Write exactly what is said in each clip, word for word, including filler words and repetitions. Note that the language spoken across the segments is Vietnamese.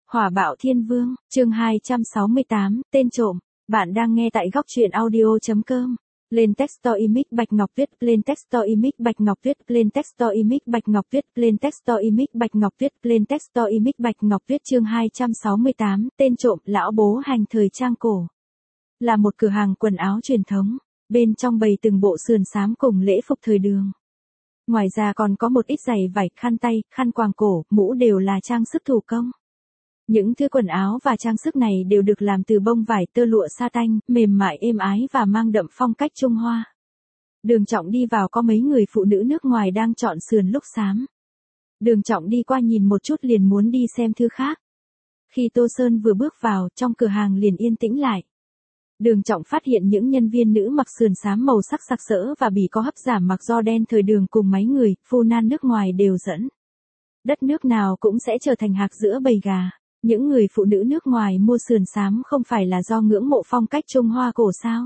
Hỏa bạo thiên vương, chương hai trăm sáu mươi tám, tên trộm. Bạn đang nghe tại góc truyện audio chấm com. Lên texto image Bạch Ngọc Tuyết, lên texto image Bạch Ngọc Tuyết, lên texto image Bạch Ngọc Tuyết, lên texto image Bạch Ngọc Tuyết, lên texto image Bạch Ngọc Tuyết chương hai trăm sáu mươi tám, tên trộm, lão bố hành thời trang cổ. Là một cửa hàng quần áo truyền thống, bên trong bày từng bộ sườn xám cùng lễ phục thời đường. Ngoài ra còn có một ít giày vải, khăn tay, khăn quàng cổ, mũ đều là trang sức thủ công. Những thứ quần áo và trang sức này đều được làm từ bông vải tơ lụa sa tanh, mềm mại êm ái và mang đậm phong cách Trung Hoa. Đường Trọng đi vào có mấy người phụ nữ nước ngoài đang chọn sườn lúc xám. Đường Trọng đi qua nhìn một chút liền muốn đi xem thứ khác. Khi Tô Sơn vừa bước vào, trong cửa hàng liền yên tĩnh lại. Đường Trọng phát hiện những nhân viên nữ mặc sườn xám màu sắc sặc sỡ và bỉ có hấp giảm mặc do đen thời đường cùng mấy người, phu nan nước ngoài đều dẫn. Đất nước nào cũng sẽ trở thành hạc giữa bầy gà. Những người phụ nữ nước ngoài mua sườn xám không phải là do ngưỡng mộ phong cách Trung Hoa cổ sao?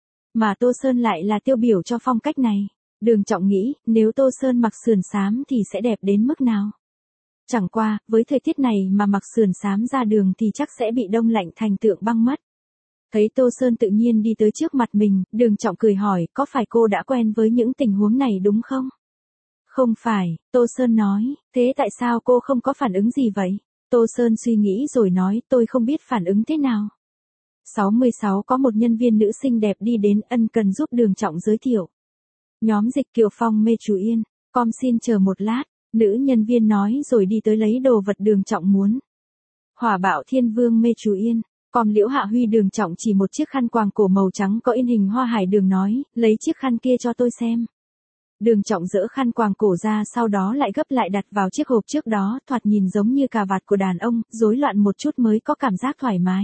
Mà Tô Sơn lại là tiêu biểu cho phong cách này. Đường Trọng nghĩ, nếu Tô Sơn mặc sườn xám thì sẽ đẹp đến mức nào? Chẳng qua, với thời tiết này mà mặc sườn xám ra đường thì chắc sẽ bị đông lạnh thành tượng băng mất. Thấy Tô Sơn tự nhiên đi tới trước mặt mình, Đường Trọng cười hỏi, có phải cô đã quen với những tình huống này đúng không? Không phải, Tô Sơn nói, thế tại sao cô không có phản ứng gì vậy? Tô Sơn suy nghĩ rồi nói, tôi không biết phản ứng thế nào. sáu mươi sáu có một nhân viên nữ xinh đẹp đi đến, ân cần giúp Đường Trọng giới thiệu. Nhóm Dịch Kiều Phong mê chú Yên, com xin chờ một lát, nữ nhân viên nói rồi đi tới lấy đồ vật Đường Trọng muốn. Hỏa bạo thiên vương mê chú Yên, com Liễu Hạ Huy. Đường Trọng chỉ một chiếc khăn quàng cổ màu trắng có in hình hoa hải đường nói, lấy chiếc khăn kia cho tôi xem. Đường Trọng dỡ khăn quàng cổ ra sau đó lại gấp lại đặt vào chiếc hộp trước đó, thoạt nhìn giống như cà vạt của đàn ông, rối loạn một chút mới có cảm giác thoải mái.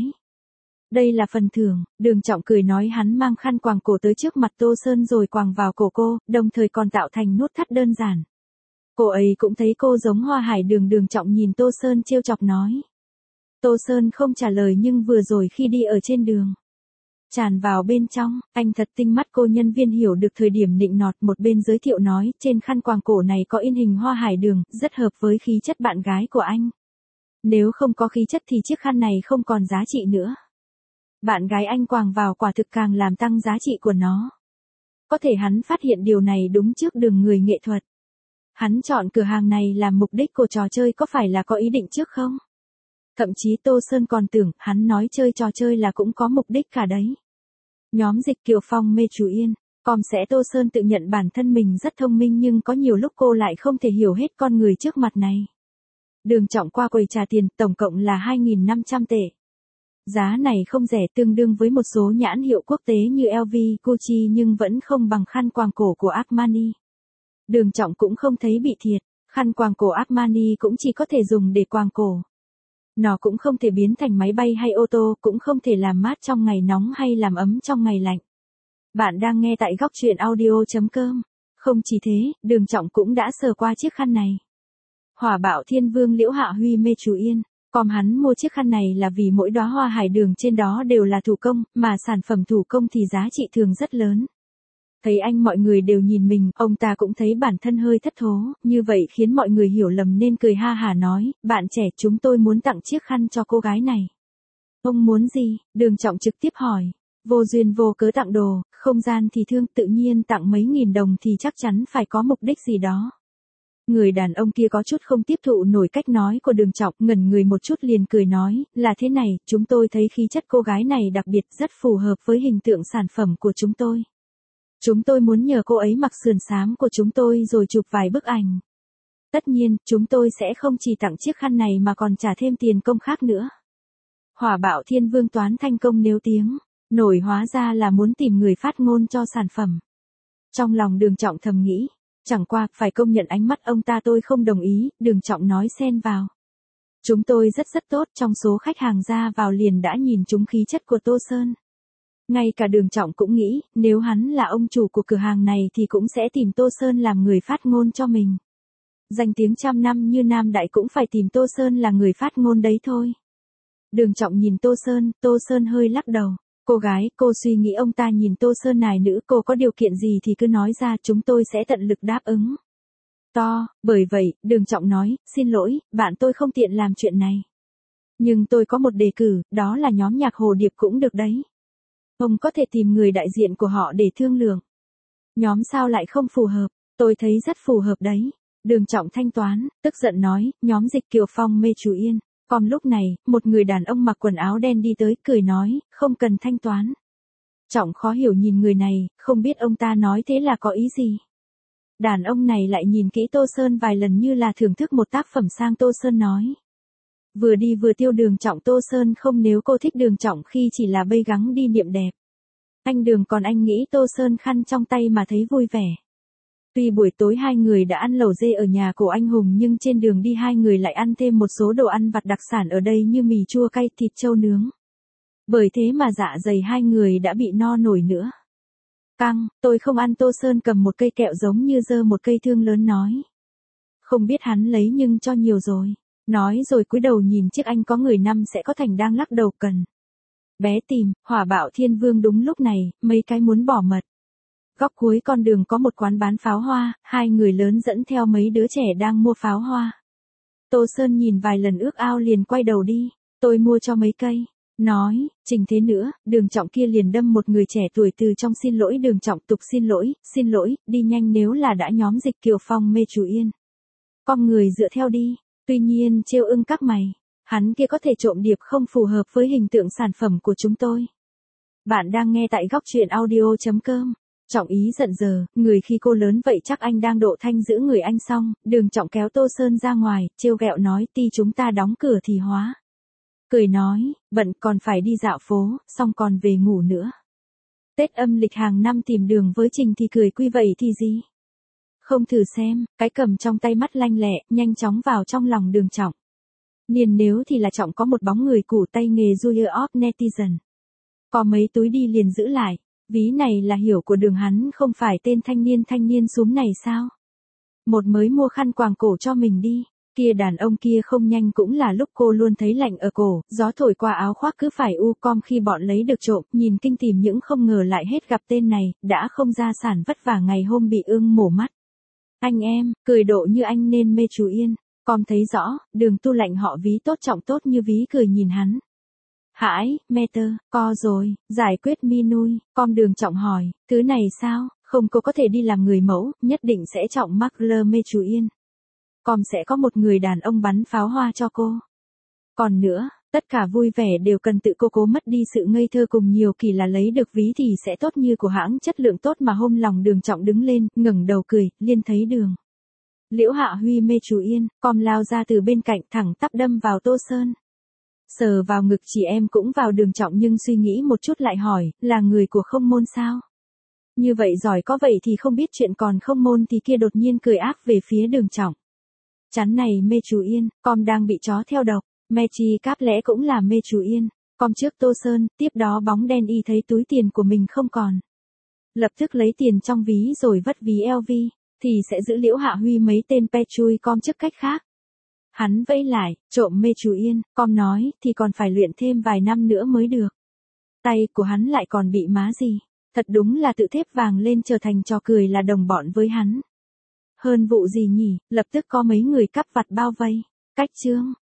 Đây là phần thưởng, Đường Trọng cười nói hắn mang khăn quàng cổ tới trước mặt Tô Sơn rồi quàng vào cổ cô, đồng thời còn tạo thành nút thắt đơn giản. Cô ấy cũng thấy cô giống hoa hải đường. Đường Trọng nhìn Tô Sơn trêu chọc nói. Tô Sơn không trả lời nhưng vừa rồi khi đi ở trên đường. Tràn vào bên trong, anh thật tinh mắt. Cô nhân viên hiểu được thời điểm nịnh nọt, một bên giới thiệu nói, trên khăn quàng cổ này có in hình hoa hải đường, rất hợp với khí chất bạn gái của anh. Nếu không có khí chất thì chiếc khăn này không còn giá trị nữa. Bạn gái anh quàng vào quả thực càng làm tăng giá trị của nó. Có thể hắn phát hiện điều này đúng trước đường người nghệ thuật. Hắn chọn cửa hàng này làm mục đích của trò chơi có phải là có ý định trước không? Thậm chí Tô Sơn còn tưởng, hắn nói chơi trò chơi là cũng có mục đích cả đấy. Nhóm Dịch Kiều Phong mê chú Yên, com sẽ Tô Sơn tự nhận bản thân mình rất thông minh nhưng có nhiều lúc cô lại không thể hiểu hết con người trước mặt này. Đường Trọng qua quầy trả tiền, tổng cộng là hai nghìn năm trăm tệ. Giá này không rẻ, tương đương với một số nhãn hiệu quốc tế như L V, Gucci nhưng vẫn không bằng khăn quàng cổ của Armani. Đường Trọng cũng không thấy bị thiệt, khăn quàng cổ Armani cũng chỉ có thể dùng để quàng cổ. Nó cũng không thể biến thành máy bay hay ô tô, cũng không thể làm mát trong ngày nóng hay làm ấm trong ngày lạnh. Bạn đang nghe tại góc truyện audio chấm com. Không chỉ thế, Đường Trọng cũng đã sờ qua chiếc khăn này. Hỏa bạo thiên vương Liễu Hạ Huy mê chú Yên, com hắn mua chiếc khăn này là vì mỗi đóa hoa hải đường trên đó đều là thủ công, mà sản phẩm thủ công thì giá trị thường rất lớn. Thấy anh mọi người đều nhìn mình, ông ta cũng thấy bản thân hơi thất thố, như vậy khiến mọi người hiểu lầm nên cười ha hả nói, bạn trẻ chúng tôi muốn tặng chiếc khăn cho cô gái này. Ông muốn gì? Đường Trọng trực tiếp hỏi. Vô duyên vô cớ tặng đồ, không gian thì thương, tự nhiên tặng mấy nghìn đồng thì chắc chắn phải có mục đích gì đó. Người đàn ông kia có chút không tiếp thụ nổi cách nói của Đường Trọng, ngẩn người một chút liền cười nói, là thế này, chúng tôi thấy khí chất cô gái này đặc biệt rất phù hợp với hình tượng sản phẩm của chúng tôi. Chúng tôi muốn nhờ cô ấy mặc sườn xám của chúng tôi rồi chụp vài bức ảnh. Tất nhiên, chúng tôi sẽ không chỉ tặng chiếc khăn này mà còn trả thêm tiền công khác nữa. Hỏa bạo thiên vương toán thành công nếu tiếng, nổi hóa ra là muốn tìm người phát ngôn cho sản phẩm. Trong lòng Đường Trọng thầm nghĩ, chẳng qua, phải công nhận ánh mắt ông ta tôi không đồng ý, Đường Trọng nói xen vào. Chúng tôi rất rất tốt, trong số khách hàng ra vào liền đã nhìn trúng khí chất của Tô Sơn. Ngay cả Đường Trọng cũng nghĩ, nếu hắn là ông chủ của cửa hàng này thì cũng sẽ tìm Tô Sơn làm người phát ngôn cho mình. Danh tiếng trăm năm như Nam Đại cũng phải tìm Tô Sơn là người phát ngôn đấy thôi. Đường Trọng nhìn Tô Sơn, Tô Sơn hơi lắc đầu. Cô gái, cô suy nghĩ ông ta nhìn Tô Sơn nài nữ, cô có điều kiện gì thì cứ nói ra, chúng tôi sẽ tận lực đáp ứng. To, bởi vậy, Đường Trọng nói, xin lỗi, bạn tôi không tiện làm chuyện này. Nhưng tôi có một đề cử, đó là nhóm nhạc Hồ Điệp cũng được đấy. Ông có thể tìm người đại diện của họ để thương lượng. Nhóm sao lại không phù hợp, tôi thấy rất phù hợp đấy. Đường Trọng thanh toán, tức giận nói, nhóm Dịch Kiều Phong mê Chú Yên. Còn lúc này, một người đàn ông mặc quần áo đen đi tới, cười nói, không cần thanh toán. Trọng khó hiểu nhìn người này, không biết ông ta nói thế là có ý gì. Đàn ông này lại nhìn kỹ Tô Sơn vài lần như là thưởng thức một tác phẩm sang. Tô Sơn nói. Vừa đi vừa tiêu Đường Trọng. Tô Sơn không, nếu cô thích Đường Trọng khi chỉ là bây gắng đi niệm đẹp. Anh Đường, còn anh nghĩ Tô Sơn khăn trong tay mà thấy vui vẻ. Tuy buổi tối hai người đã ăn lẩu dê ở nhà của anh Hùng, nhưng trên đường đi hai người lại ăn thêm một số đồ ăn vặt đặc sản ở đây như mì chua cay, thịt trâu nướng. Bởi thế mà dạ dày hai người đã bị no nổi nữa. Căng, tôi không ăn. Tô Sơn cầm một cây kẹo giống như giơ một cây thương lớn nói. Không biết hắn lấy nhưng cho nhiều rồi. Nói rồi cúi đầu nhìn chiếc anh có người năm sẽ có thành đang lắc đầu cần. Bé tìm, Hỏa Bạo Thiên Vương. Đúng lúc này, mấy cái muốn bỏ mật. Góc cuối con đường có một quán bán pháo hoa, hai người lớn dẫn theo mấy đứa trẻ đang mua pháo hoa. Tô Sơn nhìn vài lần ước ao liền quay đầu đi, tôi mua cho mấy cây. Nói, Trình thế nữa, Đường Trọng kia liền đâm một người trẻ tuổi từ trong. Xin lỗi Đường Trọng, tục xin lỗi, xin lỗi, đi nhanh nếu là đã nhóm Dịch Kiều Phong mê Chú Yên. Con người dựa theo đi, tuy nhiên trêu ưng các mày, hắn kia có thể trộm điệp không phù hợp với hình tượng sản phẩm của chúng tôi. Bạn đang nghe tại góc truyện audio.com. Trọng ý giận giờ, người khi cô lớn vậy chắc anh đang độ thanh giữ người anh xong. Đường Trọng kéo Tô Sơn ra ngoài, trêu ghẹo nói, ti chúng ta đóng cửa thì hóa. Cười nói, bận còn phải đi dạo phố, xong còn về ngủ nữa. Tết âm lịch hàng năm tìm đường với Trình thì cười quy vậy thì gì? Không thử xem, cái cầm trong tay mắt lanh lẹ, nhanh chóng vào trong lòng Đường Trọng. Liền nếu thì là Trọng có một bóng người củ tay nghề Julia of Netizen. Có mấy túi đi liền giữ lại. Ví này là hiểu của Đường, hắn không phải tên thanh niên thanh niên súm này sao? Một mới mua khăn quàng cổ cho mình đi. Kia đàn ông kia không nhanh cũng là lúc cô luôn thấy lạnh ở cổ, gió thổi qua áo khoác cứ phải u com khi bọn lấy được trộm, nhìn kinh tìm những không ngờ lại hết gặp tên này, đã không ra sản vất vả ngày hôm bị ương mổ mắt. Anh em, cười độ như anh nên mê Chú Yên, com thấy rõ, Đường tu lạnh họ ví tốt Trọng tốt như ví cười nhìn hắn. Hãi, meter, co rồi, giải quyết mi nuôi, com. Đường Trọng hỏi, thứ này sao, không cô có thể đi làm người mẫu, nhất định sẽ Trọng mắc lơ mê Chú Yên. Com sẽ có một người đàn ông bắn pháo hoa cho cô. Còn nữa, tất cả vui vẻ đều cần tự cô cố mất đi sự ngây thơ cùng nhiều kỳ là lấy được ví thì sẽ tốt như của hãng chất lượng tốt mà hôm lòng. Đường Trọng đứng lên, ngẩng đầu cười, liên thấy Đường Liễu Hạ Huy mê Chú Yên, com lao ra từ bên cạnh thẳng tắp đâm vào Tô Sơn. Sờ vào ngực chị em cũng vào. Đường Trọng nhưng suy nghĩ một chút lại hỏi, là người của không môn sao? Như vậy giỏi, có vậy thì không biết chuyện, còn không môn thì kia. Đột nhiên cười ác về phía Đường Trọng. Chắn này mê Chú Yên, com đang bị chó theo độc, mê chi cáp lẽ cũng là mê Chú Yên. Com trước Tô Sơn, tiếp đó bóng đen y thấy túi tiền của mình không còn. Lập tức lấy tiền trong ví rồi vất ví lờ vê, thì sẽ giữ Liễu Hạ Huy mấy tên pe chui. Com trước cách khác. Hắn vẫy lại, trộm mê Chú Yên, com nói, thì còn phải luyện thêm vài năm nữa mới được. Tay của hắn lại còn bị má gì, thật đúng là tự thép vàng lên trở thành trò cười là đồng bọn với hắn. Hơn vụ gì nhỉ, lập tức có mấy người cắp vặt bao vây. Cách chương.